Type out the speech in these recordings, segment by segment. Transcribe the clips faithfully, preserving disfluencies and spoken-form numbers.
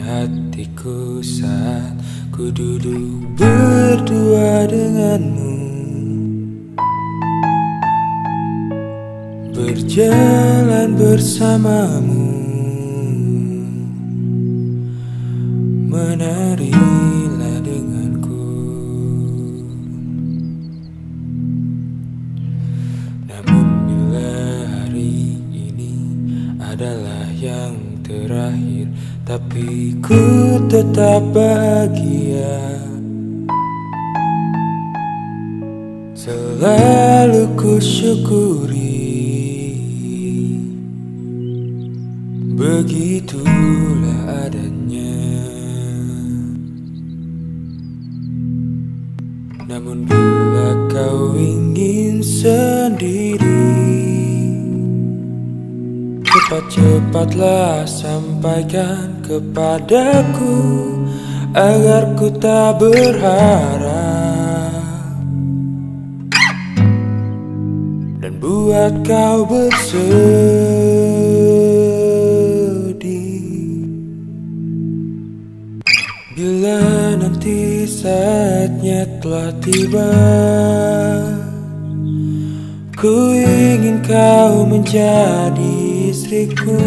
hatiku saat ku duduk berdua denganmu, berjalan bersamamu, menarilah denganku. Namun bila hari ini adalah yang terakhir, tapi ku tetap bahagia. Selalu ku syukuri, begitulah adanya. Namun bila kau ingin sendiri, cepat-cepatlah sampaikan kepadaku, agar ku tak berharap dan buat kau bersedih. Bila nanti saatnya telah tiba, ku ingin kau menjadi istriku,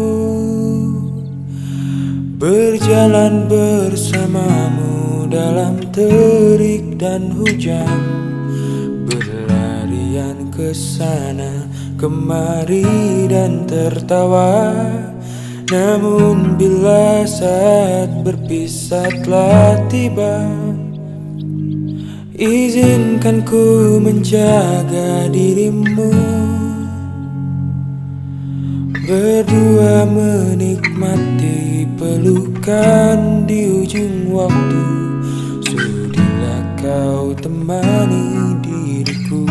berjalan bersamamu dalam terik dan hujan, berlarian ke sana kemari dan tertawa. Namun bila saat berpisah telah tiba, izinkan ku menjaga dirimu, berdua menikmati pelukan di ujung waktu. Sudilah kau temani diriku.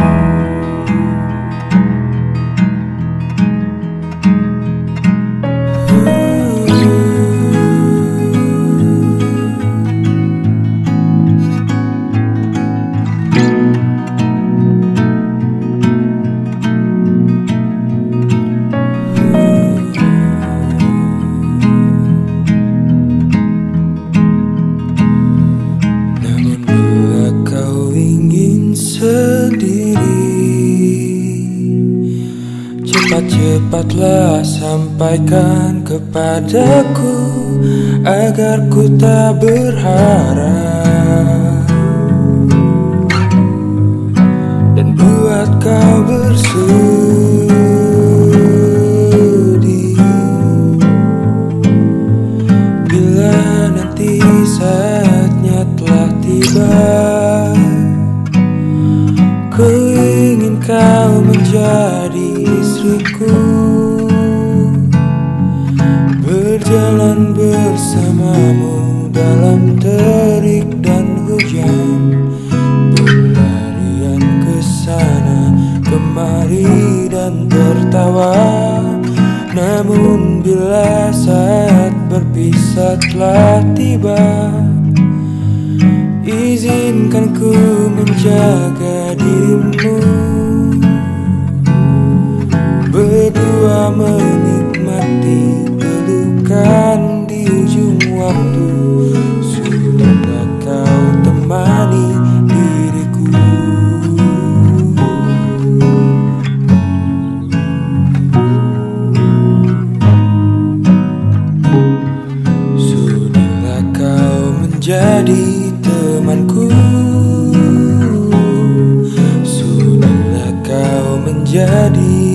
Cepat-cepatlah sampaikan kepadaku, agar ku tak berharap dan buat kau bersedih. Bila nanti saatnya telah tiba, ku ingin kau menjadi istriku, berjalan bersamamu dalam terik dan hujan, berlarian ke sana kemari dan tertawa. Namun bila saat berpisah telah tiba, izinkan ku menjaga dirimu, berdua menikmati pelukan di ujung waktu. Sudahlah kau temani diriku. Sudahlah kau menjadi temanku, sudahlah kau menjadi